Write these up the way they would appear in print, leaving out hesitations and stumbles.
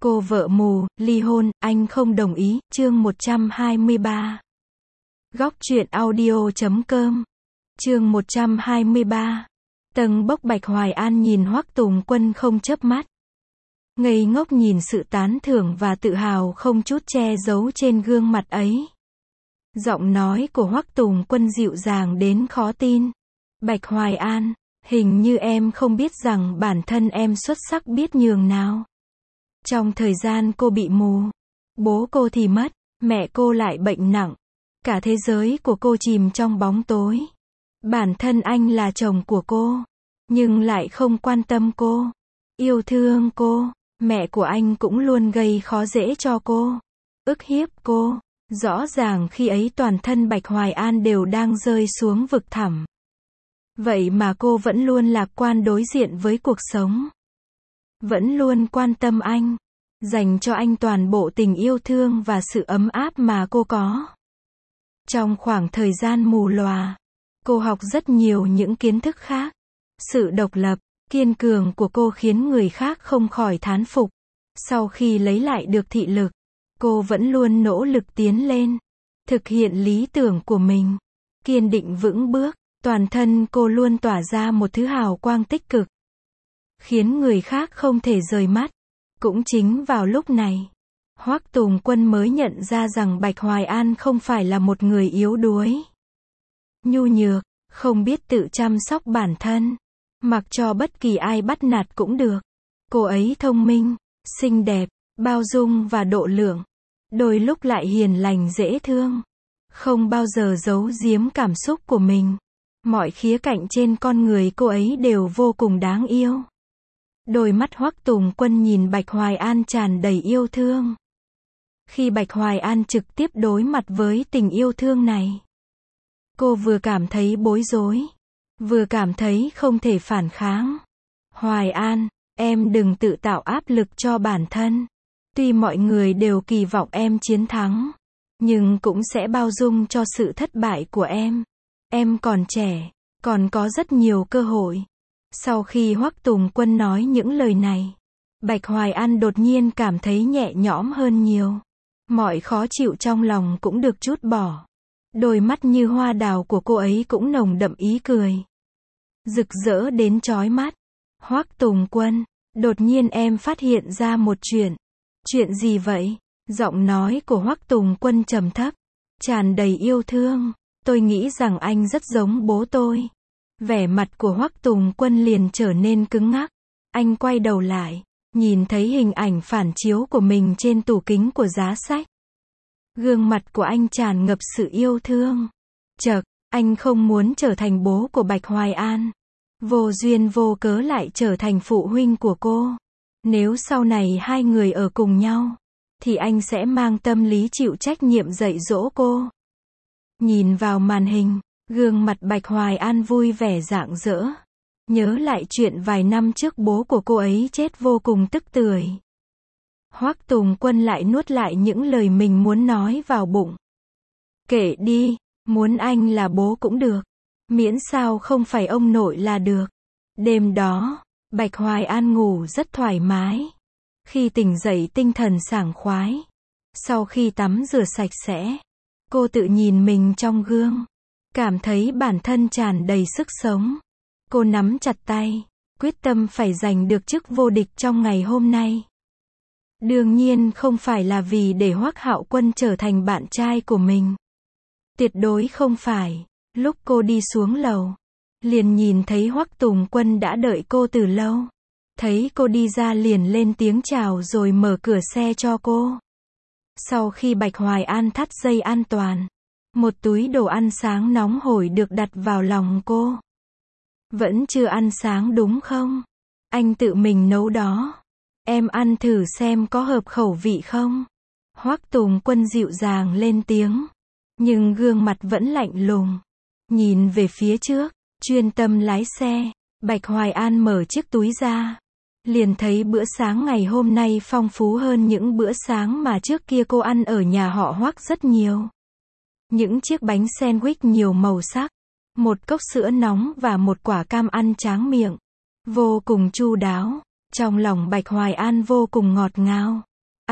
Cô vợ mù, ly hôn, anh không đồng ý, chương 123. Góc truyện audio.com. Chương 123. Tầng bốc. Bạch Hoài An nhìn Hoắc Tùng Quân không chớp mắt. Ngây ngốc nhìn sự tán thưởng và tự hào không chút che giấu trên gương mặt ấy. Giọng nói của Hoắc Tùng Quân dịu dàng đến khó tin. Bạch Hoài An, hình như em không biết rằng bản thân em xuất sắc biết nhường nào. Trong thời gian cô bị mù, bố cô thì mất, mẹ cô lại bệnh nặng. Cả thế giới của cô chìm trong bóng tối. Bản thân anh là chồng của cô, nhưng lại không quan tâm cô, yêu thương cô. Mẹ của anh cũng luôn gây khó dễ cho cô, ức hiếp cô. Rõ ràng khi ấy toàn thân Bạch Hoài An đều đang rơi xuống vực thẳm. Vậy mà cô vẫn luôn lạc quan đối diện với cuộc sống. Vẫn luôn quan tâm anh, dành cho anh toàn bộ tình yêu thương và sự ấm áp mà cô có. Trong khoảng thời gian mù lòa, cô học rất nhiều những kiến thức khác. Sự độc lập, kiên cường của cô khiến người khác không khỏi thán phục. Sau khi lấy lại được thị lực, cô vẫn luôn nỗ lực tiến lên, thực hiện lý tưởng của mình, kiên định vững bước. Toàn thân cô luôn tỏa ra một thứ hào quang tích cực, khiến người khác không thể rời mắt. Cũng chính vào lúc này, Hoắc Tùng Quân mới nhận ra rằng Bạch Hoài An không phải là một người yếu đuối, nhu nhược, không biết tự chăm sóc bản thân, mặc cho bất kỳ ai bắt nạt cũng được. Cô ấy thông minh, xinh đẹp, bao dung và độ lượng, đôi lúc lại hiền lành dễ thương, không bao giờ giấu giếm cảm xúc của mình. Mọi khía cạnh trên con người cô ấy đều vô cùng đáng yêu. Đôi mắt Hoắc Tùng Quân nhìn Bạch Hoài An tràn đầy yêu thương. Khi Bạch Hoài An trực tiếp đối mặt với tình yêu thương này, cô vừa cảm thấy bối rối, vừa cảm thấy không thể phản kháng. Hoài An, em đừng tự tạo áp lực cho bản thân. Tuy mọi người đều kỳ vọng em chiến thắng, nhưng cũng sẽ bao dung cho sự thất bại của em. Em còn trẻ, còn có rất nhiều cơ hội. Sau khi Hoắc Tùng Quân nói những lời này, Bạch Hoài An đột nhiên cảm thấy nhẹ nhõm hơn nhiều. Mọi khó chịu trong lòng cũng được trút bỏ. Đôi mắt như hoa đào của cô ấy cũng nồng đậm ý cười, rực rỡ đến chói mắt. Hoắc Tùng Quân, đột nhiên em phát hiện ra một chuyện. Chuyện gì vậy? Giọng nói của Hoắc Tùng Quân trầm thấp, tràn đầy yêu thương. Tôi nghĩ rằng anh rất giống bố tôi. Vẻ mặt của Hoắc Tùng Quân liền trở nên cứng ngắc. Anh quay đầu lại, nhìn thấy hình ảnh phản chiếu của mình trên tủ kính của giá sách. Gương mặt của anh tràn ngập sự yêu thương. Chậc, anh không muốn trở thành bố của Bạch Hoài An. Vô duyên vô cớ lại trở thành phụ huynh của cô. Nếu sau này hai người ở cùng nhau, thì anh sẽ mang tâm lý chịu trách nhiệm dạy dỗ cô. Nhìn vào màn hình, gương mặt Bạch Hoài An vui vẻ rạng rỡ. Nhớ lại chuyện vài năm trước bố của cô ấy chết vô cùng tức tưởi. Hoắc Tùng Quân lại nuốt lại những lời mình muốn nói vào bụng. Kệ đi, muốn anh là bố cũng được. Miễn sao không phải ông nội là được. Đêm đó, Bạch Hoài An ngủ rất thoải mái. Khi tỉnh dậy tinh thần sảng khoái. Sau khi tắm rửa sạch sẽ, cô tự nhìn mình trong gương, cảm thấy bản thân tràn đầy sức sống. Cô nắm chặt tay, quyết tâm phải giành được chức vô địch trong ngày hôm nay. Đương nhiên không phải là vì để Hoắc Hạo Quân trở thành bạn trai của mình. Tuyệt đối không phải. Lúc cô đi xuống lầu, liền nhìn thấy Hoắc Tùng Quân đã đợi cô từ lâu. Thấy cô đi ra liền lên tiếng chào rồi mở cửa xe cho cô. Sau khi Bạch Hoài An thắt dây an toàn, một túi đồ ăn sáng nóng hổi được đặt vào lòng cô. Vẫn chưa ăn sáng đúng không? Anh tự mình nấu đó. Em ăn thử xem có hợp khẩu vị không? Hoắc Tùng Quân dịu dàng lên tiếng, nhưng gương mặt vẫn lạnh lùng. Nhìn về phía trước, chuyên tâm lái xe. Bạch Hoài An mở chiếc túi ra, liền thấy bữa sáng ngày hôm nay phong phú hơn những bữa sáng mà trước kia cô ăn ở nhà họ Hoắc rất nhiều. Những chiếc bánh sandwich nhiều màu sắc, một cốc sữa nóng và một quả cam ăn tráng miệng. Vô cùng chu đáo. Trong lòng Bạch Hoài An vô cùng ngọt ngào.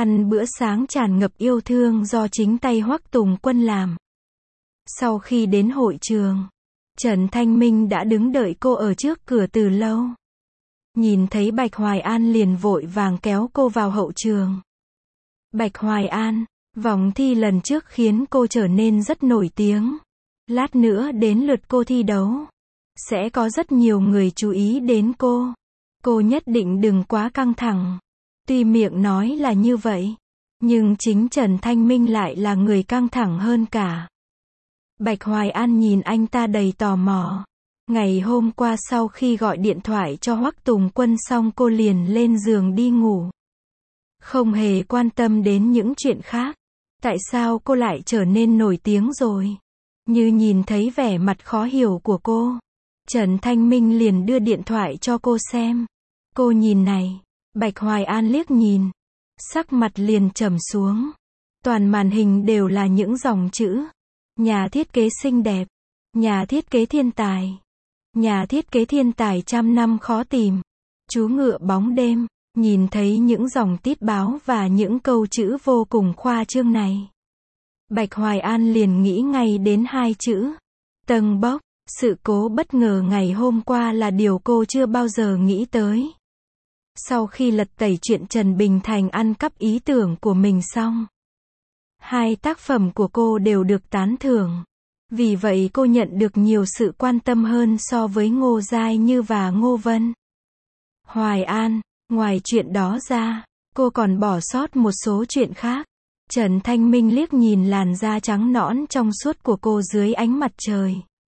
Ăn bữa sáng tràn ngập yêu thương do chính tay Hoắc Tùng Quân làm. Sau khi đến hội trường, Trần Thanh Minh đã đứng đợi cô ở trước cửa từ lâu. Nhìn thấy Bạch Hoài An liền vội vàng kéo cô vào hậu trường. Bạch Hoài An, vòng thi lần trước khiến cô trở nên rất nổi tiếng. Lát nữa đến lượt cô thi đấu. Sẽ có rất nhiều người chú ý đến cô. Cô nhất định đừng quá căng thẳng. Tuy miệng nói là như vậy, nhưng chính Trần Thanh Minh lại là người căng thẳng hơn cả. Bạch Hoài An nhìn anh ta đầy tò mò. Ngày hôm qua sau khi gọi điện thoại cho Hoắc Tùng Quân xong cô liền lên giường đi ngủ. Không hề quan tâm đến những chuyện khác. Tại sao cô lại trở nên nổi tiếng rồi? Như nhìn thấy vẻ mặt khó hiểu của cô, Trần Thanh Minh liền đưa điện thoại cho cô xem. Cô nhìn này. Bạch Hoài An liếc nhìn. Sắc mặt liền trầm xuống. Toàn màn hình đều là những dòng chữ. Nhà thiết kế xinh đẹp. Nhà thiết kế thiên tài. Nhà thiết kế thiên tài trăm năm khó tìm. Chú ngựa bóng đêm. Nhìn thấy những dòng tít báo và những câu chữ vô cùng khoa trương này, Bạch Hoài An liền nghĩ ngay đến hai chữ. Tâng bốc. Sự cố bất ngờ ngày hôm qua là điều cô chưa bao giờ nghĩ tới. Sau khi lật tẩy chuyện Trần Bình Thành ăn cắp ý tưởng của mình xong, hai tác phẩm của cô đều được tán thưởng. Vì vậy cô nhận được nhiều sự quan tâm hơn so với Ngô Giai Như và Ngô Vân. Hoài An, ngoài chuyện đó ra, cô còn bỏ sót một số chuyện khác. Trần Thanh Minh liếc nhìn làn da trắng nõn trong suốt của cô dưới ánh mặt trời.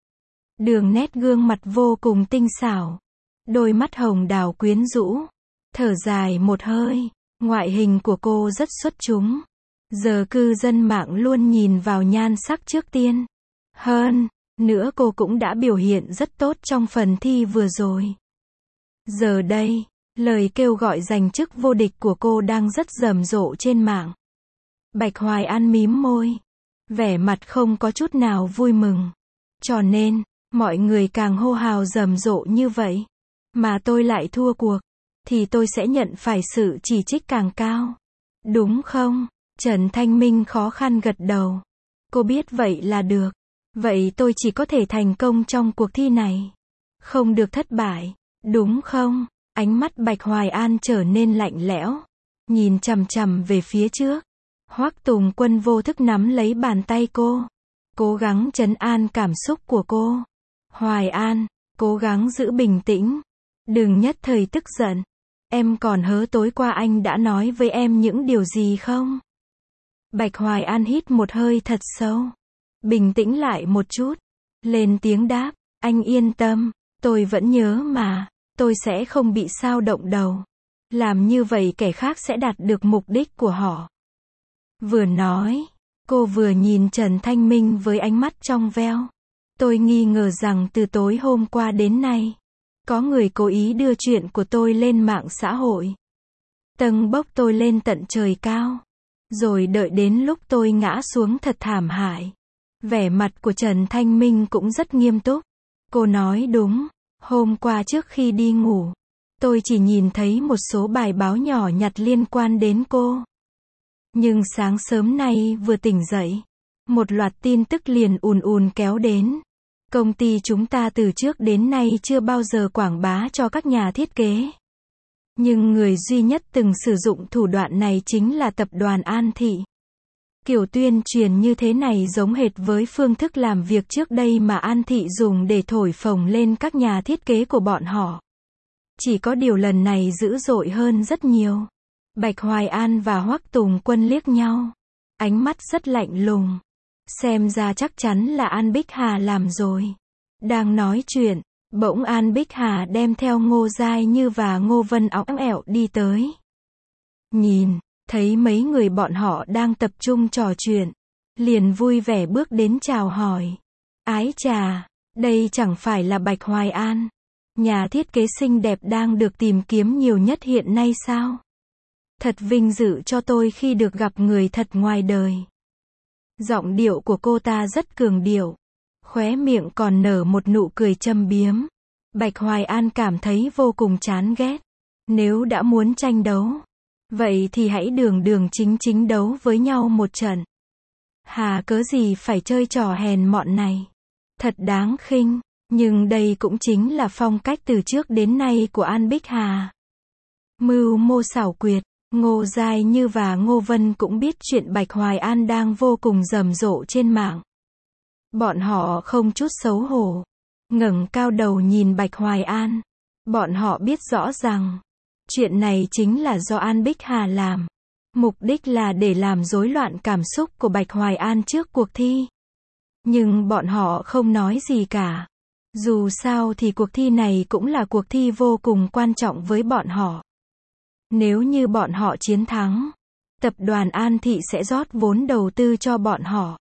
Đường nét gương mặt vô cùng tinh xảo. Đôi mắt hồng đào quyến rũ. Thở dài một hơi. Ngoại hình của cô rất xuất chúng. Giờ cư dân mạng luôn nhìn vào nhan sắc trước tiên. Hơn nữa cô cũng đã biểu hiện rất tốt trong phần thi vừa rồi. Giờ đây, lời kêu gọi giành chức vô địch của cô đang rất rầm rộ trên mạng. Bạch Hoài An mím môi. Vẻ mặt không có chút nào vui mừng. Cho nên, mọi người càng hô hào rầm rộ như vậy, mà tôi lại thua cuộc, thì tôi sẽ nhận phải sự chỉ trích càng cao. Đúng không? Trần Thanh Minh khó khăn gật đầu. Cô biết vậy là được. Vậy tôi chỉ có thể thành công trong cuộc thi này. Không được thất bại. Đúng không? Ánh mắt Bạch Hoài An trở nên lạnh lẽo. Nhìn chằm chằm về phía trước. Hoắc Tùng Quân vô thức nắm lấy bàn tay cô. Cố gắng trấn an cảm xúc của cô. Hoài An, cố gắng giữ bình tĩnh. Đừng nhất thời tức giận. Em còn nhớ tối qua anh đã nói với em những điều gì không? Bạch Hoài An hít một hơi thật sâu. Bình tĩnh lại một chút. Lên tiếng đáp. Anh yên tâm. Tôi vẫn nhớ mà. Tôi sẽ không bị xao động đầu. Làm như vậy kẻ khác sẽ đạt được mục đích của họ. Vừa nói, cô vừa nhìn Trần Thanh Minh với ánh mắt trong veo. Tôi nghi ngờ rằng từ tối hôm qua đến nay, có người cố ý đưa chuyện của tôi lên mạng xã hội. Tâng bốc tôi lên tận trời cao. Rồi đợi đến lúc tôi ngã xuống thật thảm hại. Vẻ mặt của Trần Thanh Minh cũng rất nghiêm túc. Cô nói đúng. Hôm qua trước khi đi ngủ, tôi chỉ nhìn thấy một số bài báo nhỏ nhặt liên quan đến cô. Nhưng sáng sớm nay vừa tỉnh dậy, một loạt tin tức liền ùn ùn kéo đến. Công ty chúng ta từ trước đến nay chưa bao giờ quảng bá cho các nhà thiết kế. Nhưng người duy nhất từng sử dụng thủ đoạn này chính là tập đoàn An Thị. Kiểu tuyên truyền như thế này giống hệt với phương thức làm việc trước đây mà An Thị dùng để thổi phồng lên các nhà thiết kế của bọn họ. Chỉ có điều lần này dữ dội hơn rất nhiều. Bạch Hoài An và Hoắc Tùng Quân liếc nhau. Ánh mắt rất lạnh lùng. Xem ra chắc chắn là An Bích Hà làm rồi. Đang nói chuyện, bỗng An Bích Hà đem theo Ngô Giai Như và Ngô Vân óng ẻo đi tới. Nhìn, thấy mấy người bọn họ đang tập trung trò chuyện. Liền vui vẻ bước đến chào hỏi. Ái chà, đây chẳng phải là Bạch Hoài An, nhà thiết kế xinh đẹp đang được tìm kiếm nhiều nhất hiện nay sao? Thật vinh dự cho tôi khi được gặp người thật ngoài đời. Giọng điệu của cô ta rất cường điệu. Khóe miệng còn nở một nụ cười châm biếm. Bạch Hoài An cảm thấy vô cùng chán ghét. Nếu đã muốn tranh đấu, Vậy thì hãy đường đường chính chính đấu với nhau một trận. Hà cớ gì phải chơi trò hèn mọn này. Thật đáng khinh, nhưng đây cũng chính là phong cách từ trước đến nay của An Bích Hà. Mưu mô xảo quyệt, Ngô Giai Như và Ngô Vân cũng biết chuyện Bạch Hoài An đang vô cùng rầm rộ trên mạng. Bọn họ không chút xấu hổ, ngẩng cao đầu nhìn Bạch Hoài An. Bọn họ biết rõ rằng, chuyện này chính là do An Bích Hà làm. Mục đích là để làm rối loạn cảm xúc của Bạch Hoài An trước cuộc thi. Nhưng bọn họ không nói gì cả. Dù sao thì cuộc thi này cũng là cuộc thi vô cùng quan trọng với bọn họ. Nếu như bọn họ chiến thắng, tập đoàn An Thị sẽ rót vốn đầu tư cho bọn họ.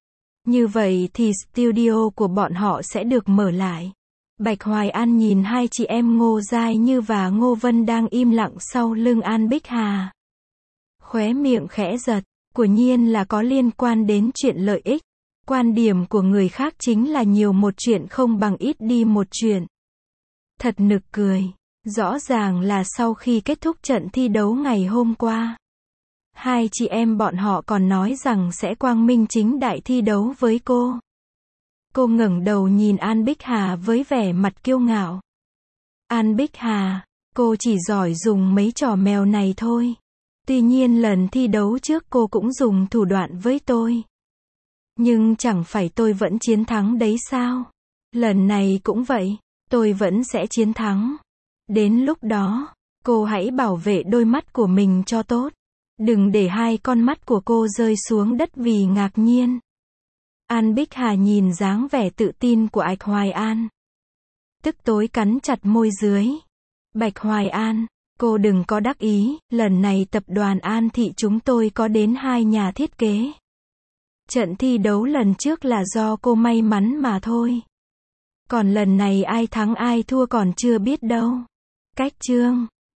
Như vậy thì studio của bọn họ sẽ được mở lại. Bạch Hoài An nhìn hai chị em Ngô Giai Như và Ngô Vân đang im lặng sau lưng An Bích Hà. Khóe miệng khẽ giật, quả nhiên là có liên quan đến chuyện lợi ích. Quan điểm của người khác chính là nhiều một chuyện không bằng ít đi một chuyện. Thật nực cười. Rõ ràng là sau khi kết thúc trận thi đấu ngày hôm qua, hai chị em bọn họ còn nói rằng sẽ quang minh chính đại thi đấu với cô. Cô ngẩng đầu nhìn An Bích Hà với vẻ mặt kiêu ngạo. An Bích Hà, cô chỉ giỏi dùng mấy trò mèo này thôi. Tuy nhiên lần thi đấu trước cô cũng dùng thủ đoạn với tôi. Nhưng chẳng phải tôi vẫn chiến thắng đấy sao? Lần này cũng vậy, tôi vẫn sẽ chiến thắng. Đến lúc đó, cô hãy bảo vệ đôi mắt của mình cho tốt. Đừng để hai con mắt của cô rơi xuống đất vì ngạc nhiên. An Bích Hà nhìn dáng vẻ tự tin của Bạch Hoài An. Tức tối cắn chặt môi dưới. Bạch Hoài An, cô đừng có đắc ý, lần này tập đoàn An Thị chúng tôi có đến 2 nhà thiết kế. Trận thi đấu lần trước là do cô may mắn mà thôi. Còn lần này ai thắng ai thua còn chưa biết đâu. Cách chương